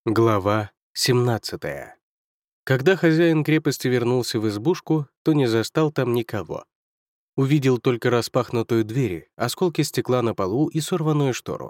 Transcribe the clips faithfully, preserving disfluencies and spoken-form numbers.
Глава семнадцатая. Когда хозяин крепости вернулся в избушку, то не застал там никого. Увидел только распахнутую дверь, осколки стекла на полу и сорванную штору.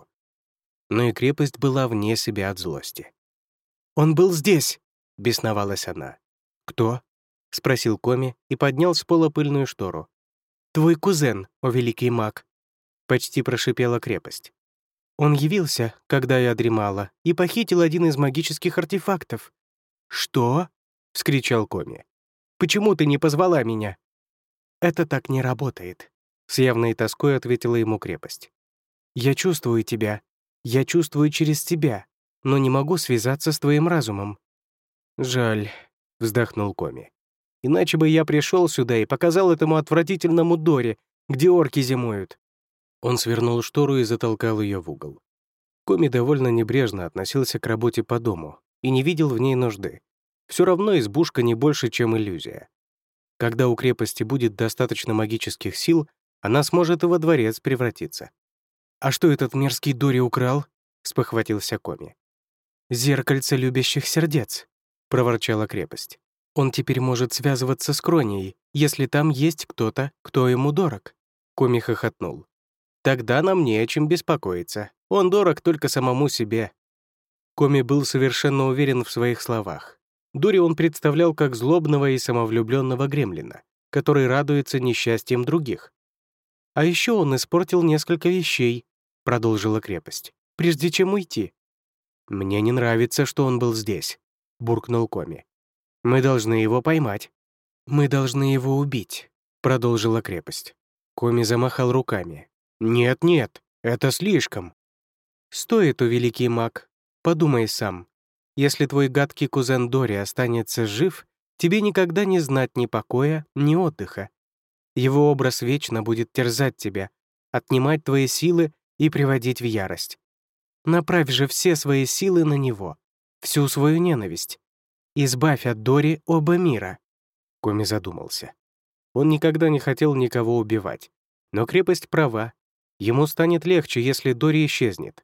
Но и крепость была вне себя от злости. «Он был здесь!» — бесновалась она. «Кто?» — спросил Коми и поднял с пола пыльную штору. «Твой кузен, о великий маг!» — почти прошипела крепость. Он явился, когда я дремала, и похитил один из магических артефактов. «Что?» — вскричал Коми. «Почему ты не позвала меня?» «Это так не работает», — с явной тоской ответила ему крепость. «Я чувствую тебя. Я чувствую через тебя, но не могу связаться с твоим разумом». «Жаль», — вздохнул Коми. «Иначе бы я пришел сюда и показал этому отвратительному Доре, где орки зимуют». Он свернул штору и затолкал ее в угол. Коми довольно небрежно относился к работе по дому и не видел в ней нужды. Все равно избушка не больше, чем иллюзия. Когда у крепости будет достаточно магических сил, она сможет и во дворец превратиться. «А что этот мерзкий Дори украл?» — спохватился Коми. «Зеркальце любящих сердец», — проворчала крепость. «Он теперь может связываться с Кронией, если там есть кто-то, кто ему дорог». Коми хохотнул. «Тогда нам не о чем беспокоиться. Он дорог только самому себе». Коми был совершенно уверен в своих словах. Дори он представлял как злобного и самовлюбленного гремлина, который радуется несчастьям других. «А еще он испортил несколько вещей», — продолжила крепость, «прежде чем уйти». «Мне не нравится, что он был здесь», — буркнул Коми. «Мы должны его поймать». «Мы должны его убить», — продолжила крепость. Коми замахал руками. «Нет-нет, это слишком». «Стоит, о великий маг. Подумай сам. Если твой гадкий кузен Дори останется жив, тебе никогда не знать ни покоя, ни отдыха. Его образ вечно будет терзать тебя, отнимать твои силы и приводить в ярость. Направь же все свои силы на него, всю свою ненависть. Избавь от Дори оба мира». Коми задумался. Он никогда не хотел никого убивать. Но крепость права. Ему станет легче, если Дори исчезнет.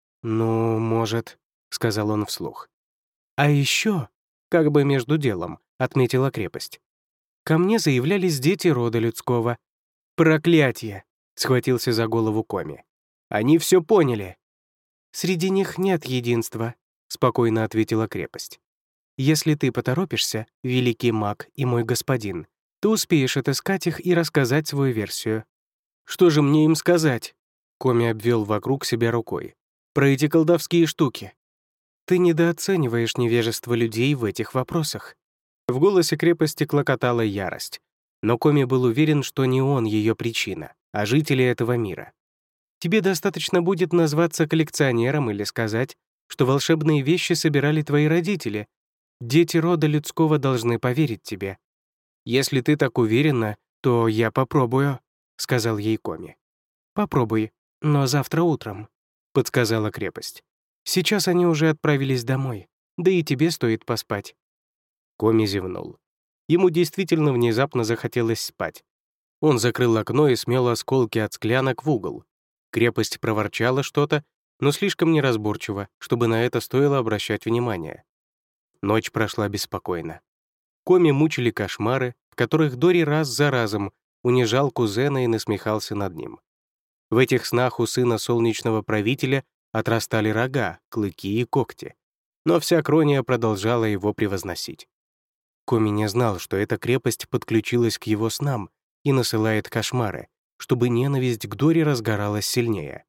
«Ну, может», — сказал он вслух. «А еще, как бы между делом», — отметила крепость. «Ко мне заявлялись дети рода людского». «Проклятье!» — схватился за голову Коми. «Они все поняли». «Среди них нет единства», — спокойно ответила крепость. «Если ты поторопишься, великий маг и мой господин, ты успеешь отыскать их и рассказать свою версию». «Что же мне им сказать?» Коми обвел вокруг себя рукой. «Про эти колдовские штуки». «Ты недооцениваешь невежество людей в этих вопросах». В голосе крепости клокотала ярость. Но Коми был уверен, что не он ее причина, а жители этого мира. «Тебе достаточно будет назваться коллекционером или сказать, что волшебные вещи собирали твои родители. Дети рода людского должны поверить тебе. Если ты так уверена, то я попробую», — сказал ей Коми. «Попробуй, но завтра утром», — подсказала крепость. «Сейчас они уже отправились домой, да и тебе стоит поспать». Коми зевнул. Ему действительно внезапно захотелось спать. Он закрыл окно и смел осколки от склянок в угол. Крепость проворчала что-то, но слишком неразборчиво, чтобы на это стоило обращать внимание. Ночь прошла беспокойно. Коми мучили кошмары, в которых Дори раз за разом унижал кузена и насмехался над ним. В этих снах у сына солнечного правителя отрастали рога, клыки и когти. Но вся Крония продолжала его превозносить. Коми не знал, что эта крепость подключилась к его снам и насылает кошмары, чтобы ненависть к Дори разгоралась сильнее.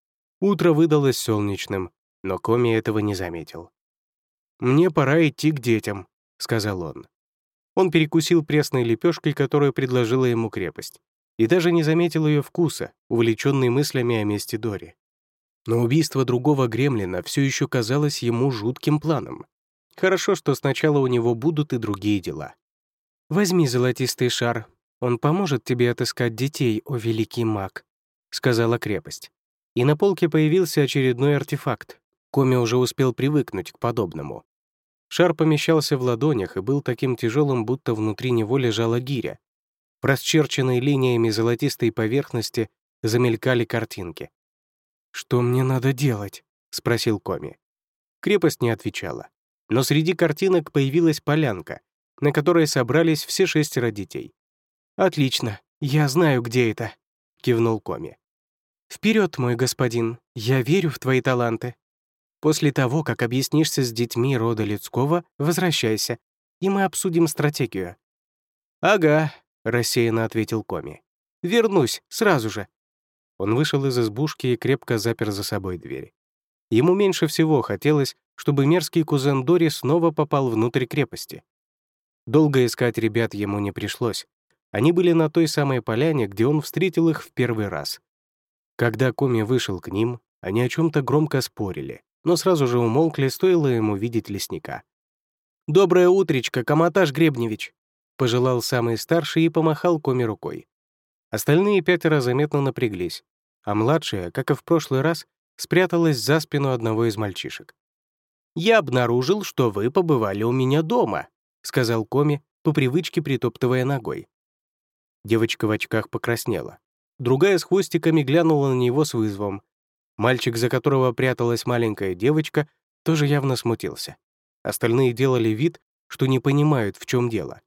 Утро выдалось солнечным, но Коми этого не заметил. «Мне пора идти к детям», — сказал он. Он перекусил пресной лепешкой, которую предложила ему крепость, и даже не заметил ее вкуса, увлеченный мыслями о мести Дори. Но убийство другого гремлина все еще казалось ему жутким планом. Хорошо, что сначала у него будут и другие дела. «Возьми золотистый шар, он поможет тебе отыскать детей, о великий маг», — сказала крепость. И на полке появился очередной артефакт. Коми уже успел привыкнуть к подобному. Шар помещался в ладонях и был таким тяжелым, будто внутри него лежала гиря. В расчерченной линиями золотистой поверхности замелькали картинки. «Что мне надо делать?» — спросил Коми. Крепость не отвечала. Но среди картинок появилась полянка, на которой собрались все шестеро детей. «Отлично, я знаю, где это», — кивнул Коми. «Вперед, мой господин, я верю в твои таланты. После того, как объяснишься с детьми рода людского, возвращайся, и мы обсудим стратегию». «Ага», — рассеянно ответил Коми. «Вернусь, сразу же». Он вышел из избушки и крепко запер за собой дверь. Ему меньше всего хотелось, чтобы мерзкий кузен Дори снова попал внутрь крепости. Долго искать ребят ему не пришлось. Они были на той самой поляне, где он встретил их в первый раз. Когда Коми вышел к ним, они о чем-то громко спорили, но сразу же умолкли, стоило ему видеть лесника. «Доброе утречко, Каматаш Гребневич!» — пожелал самый старший и помахал Коми рукой. Остальные пятеро заметно напряглись, а младшая, как и в прошлый раз, спряталась за спину одного из мальчишек. «Я обнаружил, что вы побывали у меня дома», — сказал Коми, по привычке притоптывая ногой. Девочка в очках покраснела. Другая с хвостиками глянула на него с вызовом. Мальчик, за которого пряталась маленькая девочка, тоже явно смутился. Остальные делали вид, что не понимают, в чем дело.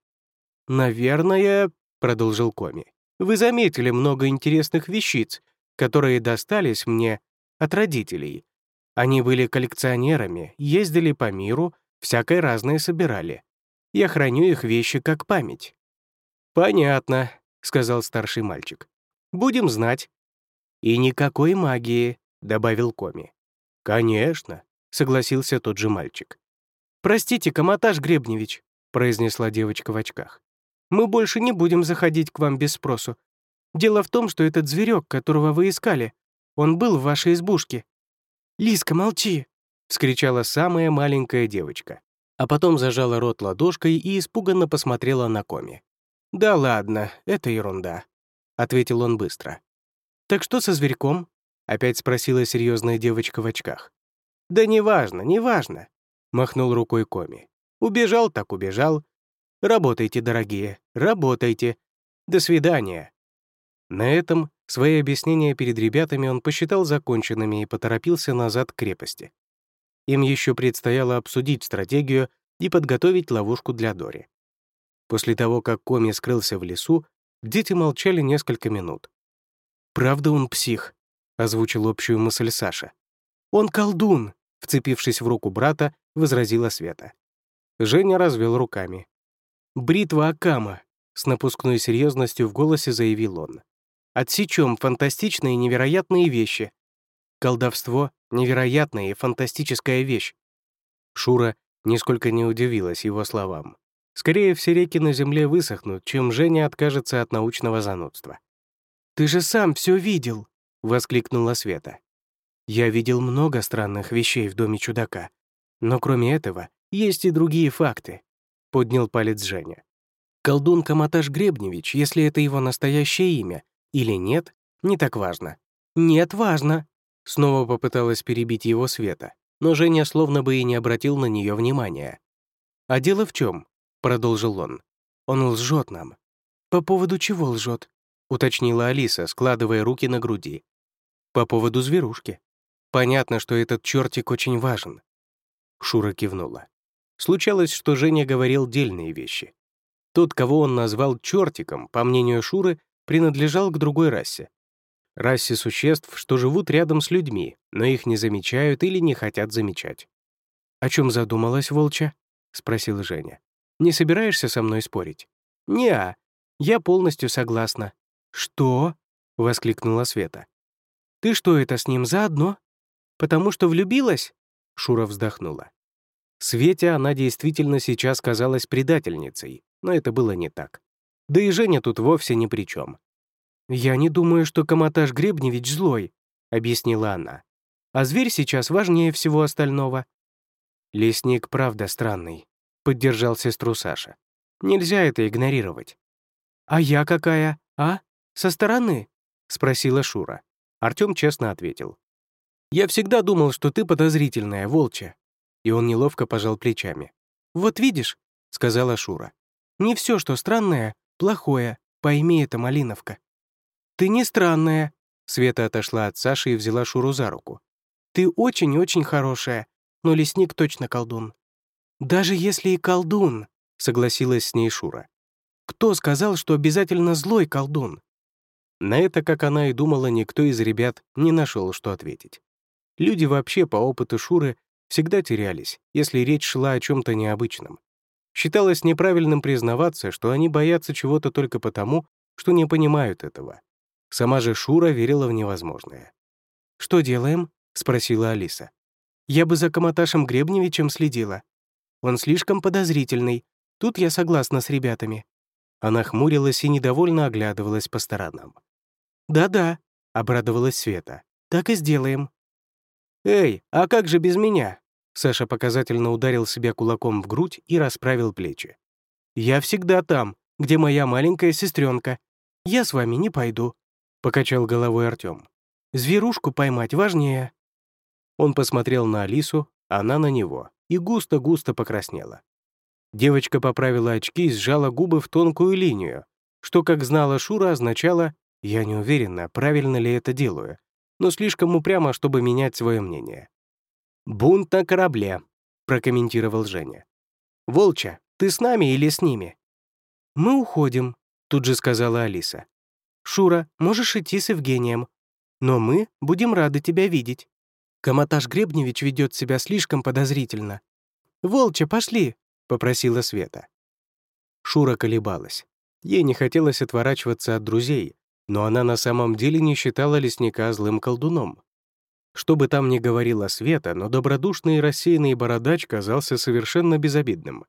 «Наверное», — продолжил Коми, «вы заметили много интересных вещиц, которые достались мне от родителей. Они были коллекционерами, ездили по миру, всякое разное собирали. Я храню их вещи как память». «Понятно», — сказал старший мальчик. «Будем знать». «И никакой магии», — добавил Коми. «Конечно», — согласился тот же мальчик. «Простите, Каматаш Гребневич», — произнесла девочка в очках. «Мы больше не будем заходить к вам без спросу. Дело в том, что этот зверек, которого вы искали, он был в вашей избушке». «Лиска, молчи!» — вскричала самая маленькая девочка, а потом зажала рот ладошкой и испуганно посмотрела на Коми. «Да ладно, это ерунда», — ответил он быстро. «Так что со зверьком?» — опять спросила серьезная девочка в очках. «Да неважно, неважно», — махнул рукой Коми. «Убежал так убежал. Работайте, дорогие, работайте. До свидания». На этом свои объяснения перед ребятами он посчитал законченными и поторопился назад к крепости. Им еще предстояло обсудить стратегию и подготовить ловушку для Дори. После того, как Коми скрылся в лесу, дети молчали несколько минут. «Правда он псих?» — озвучил общую мысль Саша. «Он колдун!» — вцепившись в руку брата, возразила Света. Женя развел руками. «Бритва Акама!» — с напускной серьезностью в голосе заявил он. «Отсечем фантастичные и невероятные вещи. Колдовство — невероятная и фантастическая вещь». Шура нисколько не удивилась его словам. Скорее, все реки на земле высохнут, чем Женя откажется от научного занудства. «Ты же сам все видел!» — воскликнула Света. «Я видел много странных вещей в доме чудака. Но кроме этого, есть и другие факты», — поднял палец Женя. «Колдун Каматаш Гребневич, если это его настоящее имя, или нет, не так важно». «Нет, важно!» — снова попыталась перебить его Света, но Женя словно бы и не обратил на нее внимания. «А дело в чем? Продолжил он. «Он лжет нам». «По поводу чего лжет?» — уточнила Алиса, складывая руки на груди. «По поводу зверушки. Понятно, что этот чертик очень важен». Шура кивнула. Случалось, что Женя говорил дельные вещи. Тот, кого он назвал чертиком, по мнению Шуры, принадлежал к другой расе. Расе существ, что живут рядом с людьми, но их не замечают или не хотят замечать. «О чем задумалась волча?» — спросил Женя. «Не собираешься со мной спорить?» «Не-а, я полностью согласна». «Что?» — воскликнула Света. «Ты что это с ним заодно? Потому что влюбилась?» Шура вздохнула. Свете она действительно сейчас казалась предательницей, но это было не так. Да и Женя тут вовсе ни при чем. «Я не думаю, что Каматаш Гребневич злой», — объяснила она. «А зверь сейчас важнее всего остального». «Лесник правда странный», — поддержал сестру Саша. «Нельзя это игнорировать». «А я какая, а? Со стороны?» — спросила Шура. Артём честно ответил. «Я всегда думал, что ты подозрительная, волчья». И он неловко пожал плечами. «Вот видишь», — сказала Шура. «Не все, что странное, плохое, пойми это, Малиновка». «Ты не странная», — Света отошла от Саши и взяла Шуру за руку. «Ты очень-очень хорошая. но лесник точно колдун». «Даже если и колдун», — согласилась с ней Шура. «Кто сказал, что обязательно злой колдун?» На это, как она и думала, никто из ребят не нашел, что ответить. Люди вообще, по опыту Шуры, всегда терялись, если речь шла о чем-то необычном. Считалось неправильным признаваться, что они боятся чего-то только потому, что не понимают этого. Сама же Шура верила в невозможное. «Что делаем?» — спросила Алиса. «Я бы за Комоташем Гребневичем следила. Он слишком подозрительный. Тут я согласна с ребятами». Она хмурилась и недовольно оглядывалась по сторонам. «Да-да», — обрадовалась Света. «Так и сделаем». «Эй, а как же без меня?» Саша показательно ударил себя кулаком в грудь и расправил плечи. «Я всегда там, где моя маленькая сестренка. Я с вами не пойду», — покачал головой Артем. «Зверушку поймать важнее». Он посмотрел на Алису, она на него, и густо-густо покраснела. Девочка поправила очки и сжала губы в тонкую линию, что, как знала Шура, означало «я не уверена, правильно ли это делаю», но слишком упрямо, чтобы менять свое мнение. «Бунт на корабле», — прокомментировал Женя. «Волча, ты с нами или с ними?» «Мы уходим», — тут же сказала Алиса. «Шура, можешь идти с Евгением. Но мы будем рады тебя видеть. Комоташ Гребневич ведет себя слишком подозрительно». «Волча, пошли», — попросила Света. Шура колебалась. Ей не хотелось отворачиваться от друзей, но она на самом деле не считала лесника злым колдуном. Что бы там ни говорила Света, но добродушный и рассеянный бородач казался совершенно безобидным.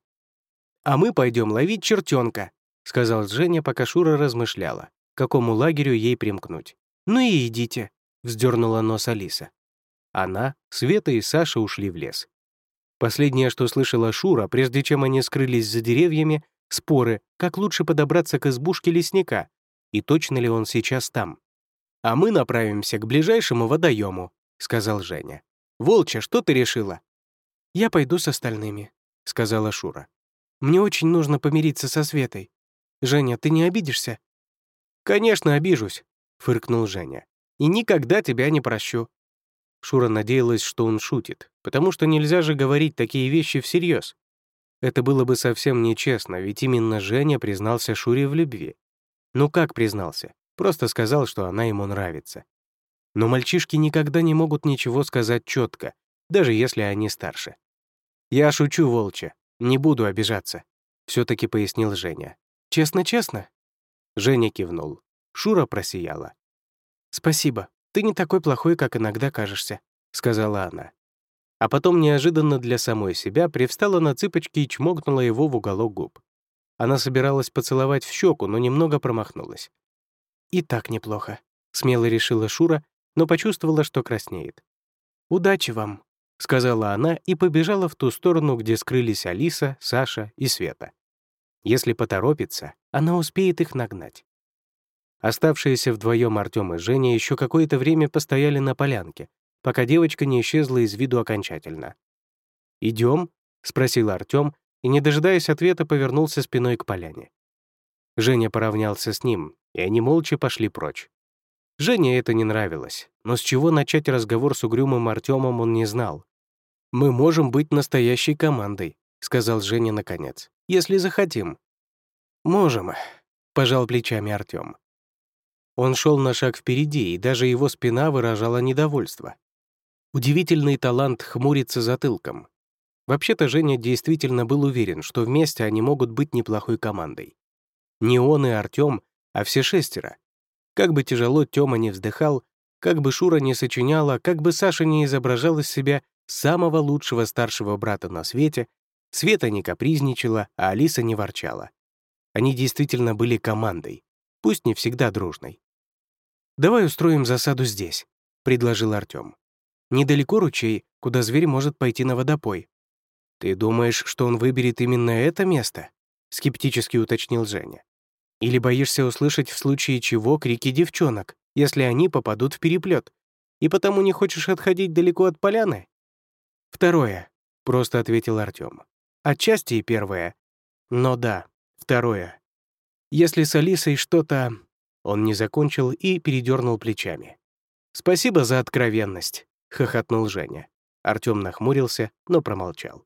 «А мы пойдем ловить чертенка», — сказал Женя, пока Шура размышляла, к какому лагерю ей примкнуть. «Ну и идите», — вздернула нос Алиса. Она, Света и Саша ушли в лес. Последнее, что слышала Шура, прежде чем они скрылись за деревьями, споры, как лучше подобраться к избушке лесника, и точно ли он сейчас там. «А мы направимся к ближайшему водоему», — сказал Женя. «Волча, что ты решила?» «Я пойду с остальными», — сказала Шура. «Мне очень нужно помириться со Светой. Женя, ты не обидишься?» «Конечно, обижусь», — фыркнул Женя. «И никогда тебя не прощу». Шура надеялась, что он шутит, потому что нельзя же говорить такие вещи всерьез. Это было бы совсем нечестно, ведь именно Женя признался Шуре в любви. Ну как признался? Просто сказал, что она ему нравится. Но мальчишки никогда не могут ничего сказать четко, даже если они старше. «Я шучу, волча, не буду обижаться», — все-таки пояснил Женя. «Честно-честно?» Женя кивнул. Шура просияла. «Спасибо, ты не такой плохой, как иногда кажешься», — сказала она. А потом неожиданно для самой себя привстала на цыпочки и чмокнула его в уголок губ. Она собиралась поцеловать в щеку, но немного промахнулась. «И так неплохо», — смело решила Шура, но почувствовала, что краснеет. «Удачи вам», — сказала она и побежала в ту сторону, где скрылись Алиса, Саша и Света. Если поторопится, она успеет их нагнать. Оставшиеся вдвоем Артем и Женя еще какое-то время постояли на полянке, пока девочка не исчезла из виду окончательно. «Идем?» — спросил Артем, и, не дожидаясь ответа, повернулся спиной к поляне. Женя поравнялся с ним, и они молча пошли прочь. Жене это не нравилось, но с чего начать разговор с угрюмым Артемом он не знал. «Мы можем быть настоящей командой», — сказал Женя наконец, — «если захотим». «Можем», — пожал плечами Артем. Он шел на шаг впереди, и даже его спина выражала недовольство. Удивительный талант хмуриться затылком. Вообще-то Женя действительно был уверен, что вместе они могут быть неплохой командой. Не он и Артем, а все шестеро. Как бы тяжело Тёма не вздыхал, как бы Шура не сочиняла, как бы Саша не изображал из себя самого лучшего старшего брата на свете, Света не капризничала, а Алиса не ворчала. Они действительно были командой, пусть не всегда дружной. «Давай устроим засаду здесь», — предложил Артем. «Недалеко ручей, куда зверь может пойти на водопой». «Ты думаешь, что он выберет именно это место?» — скептически уточнил Женя. «Или боишься услышать в случае чего крики девчонок, если они попадут в переплет, и потому не хочешь отходить далеко от поляны?» «Второе», — просто ответил Артем. «Отчасти и первое. Но да, второе. Если с Алисой что-то...» Он не закончил и передернул плечами. «Спасибо за откровенность», — хохотнул Женя. Артём нахмурился, но промолчал.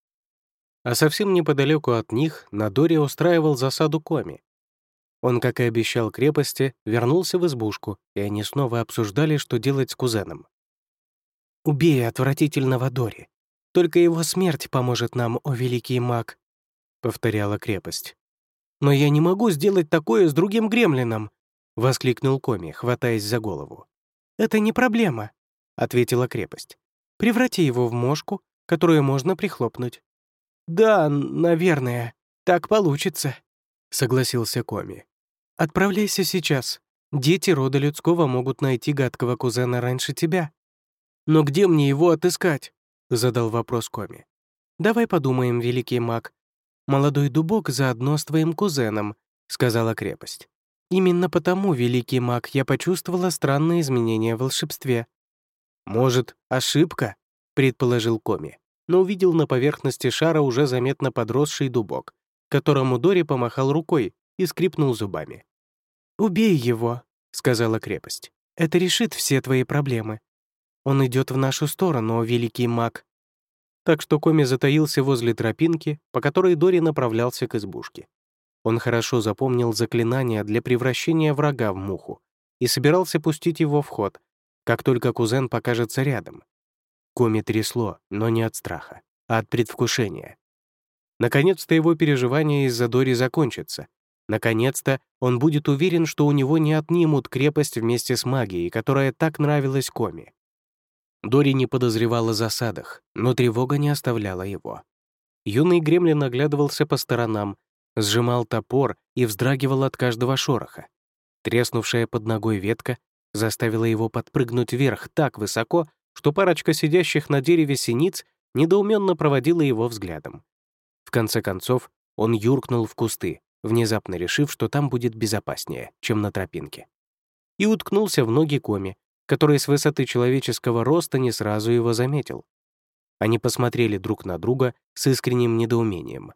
А совсем неподалеку от них на Доре устраивал засаду Коми. Он, как и обещал крепости, вернулся в избушку, и они снова обсуждали, что делать с кузеном. «Убей отвратительного Дори. Только его смерть поможет нам, о великий маг», — повторяла крепость. «Но я не могу сделать такое с другим гремлином», — воскликнул Коми, хватаясь за голову. «Это не проблема», — ответила крепость. «Преврати его в мошку, которую можно прихлопнуть». «Да, наверное, так получится», — согласился Коми. «Отправляйся сейчас. Дети рода людского могут найти гадкого кузена раньше тебя». «Но где мне его отыскать?» — задал вопрос Коми. «Давай подумаем, великий маг. Молодой дубок заодно с твоим кузеном», — сказала крепость. «Именно потому, великий маг, я почувствовала странные изменения в волшебстве». «Может, ошибка?» — предположил Коми, но увидел на поверхности шара уже заметно подросший дубок, которому Дори помахал рукой и скрипнул зубами. «Убей его», — сказала крепость. «Это решит все твои проблемы. Он идет в нашу сторону, великий маг». Так что Коми затаился возле тропинки, по которой Дори направлялся к избушке. Он хорошо запомнил заклинание для превращения врага в муху и собирался пустить его в ход, как только кузен покажется рядом. Коми трясло, но не от страха, а от предвкушения. Наконец-то его переживания из-за Дори закончатся. Наконец-то он будет уверен, что у него не отнимут крепость вместе с магией, которая так нравилась Коми. Дори не подозревал о засадах, но тревога не оставляла его. Юный гремлин оглядывался по сторонам, сжимал топор и вздрагивал от каждого шороха. Треснувшая под ногой ветка заставила его подпрыгнуть вверх так высоко, что парочка сидящих на дереве синиц недоуменно проводила его взглядом. В конце концов, он юркнул в кусты, внезапно решив, что там будет безопаснее, чем на тропинке. И уткнулся в ноги Коми, который с высоты человеческого роста не сразу его заметил. Они посмотрели друг на друга с искренним недоумением.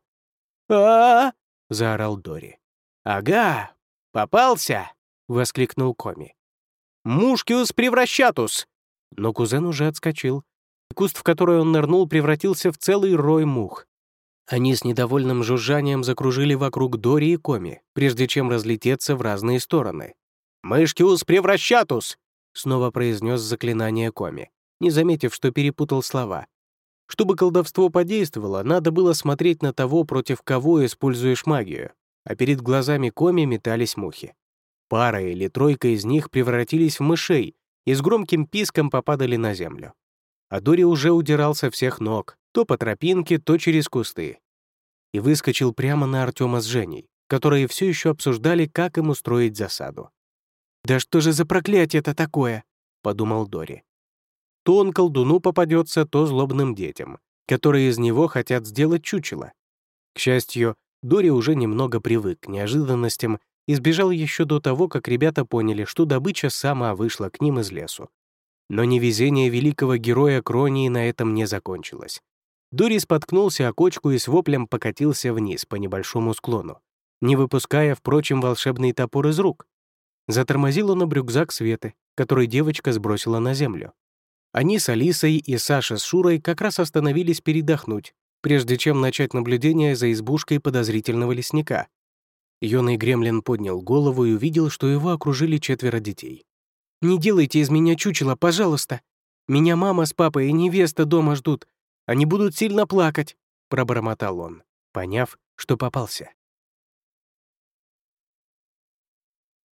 а заорал Дори. «Ага, попался!» — воскликнул Коми. «Мушкиус превращатус!» Но кузен уже отскочил. Куст, в который он нырнул, превратился в целый рой мух. Они с недовольным жужжанием закружили вокруг Дори и Коми, прежде чем разлететься в разные стороны. «Мышкиус превращатус!» — снова произнес заклинание Коми, не заметив, что перепутал слова. Чтобы колдовство подействовало, надо было смотреть на того, против кого используешь магию, а перед глазами Коми метались мухи. Пара или тройка из них превратились в мышей и с громким писком попадали на землю. А Дори уже удирал со всех ног, то по тропинке, то через кусты. И выскочил прямо на Артема с Женей, которые все еще обсуждали, как им устроить засаду. «Да что же за проклятие-то такое?» — подумал Дори. То он колдуну попадется, то злобным детям, которые из него хотят сделать чучело. К счастью, Дори уже немного привык к неожиданностям и сбежал еще до того, как ребята поняли, что добыча сама вышла к ним из лесу. Но невезение великого героя Кронии на этом не закончилось. Дори споткнулся о кочку и с воплем покатился вниз по небольшому склону, не выпуская, впрочем, волшебный топор из рук. Затормозил он на рюкзак Светы, который девочка сбросила на землю. Они с Алисой и Саша с Шурой как раз остановились передохнуть, прежде чем начать наблюдение за избушкой подозрительного лесника. Юный гремлин поднял голову и увидел, что его окружили четверо детей. «Не делайте из меня чучело, пожалуйста. Меня мама с папой и невеста дома ждут. Они будут сильно плакать», — пробормотал он, поняв, что попался.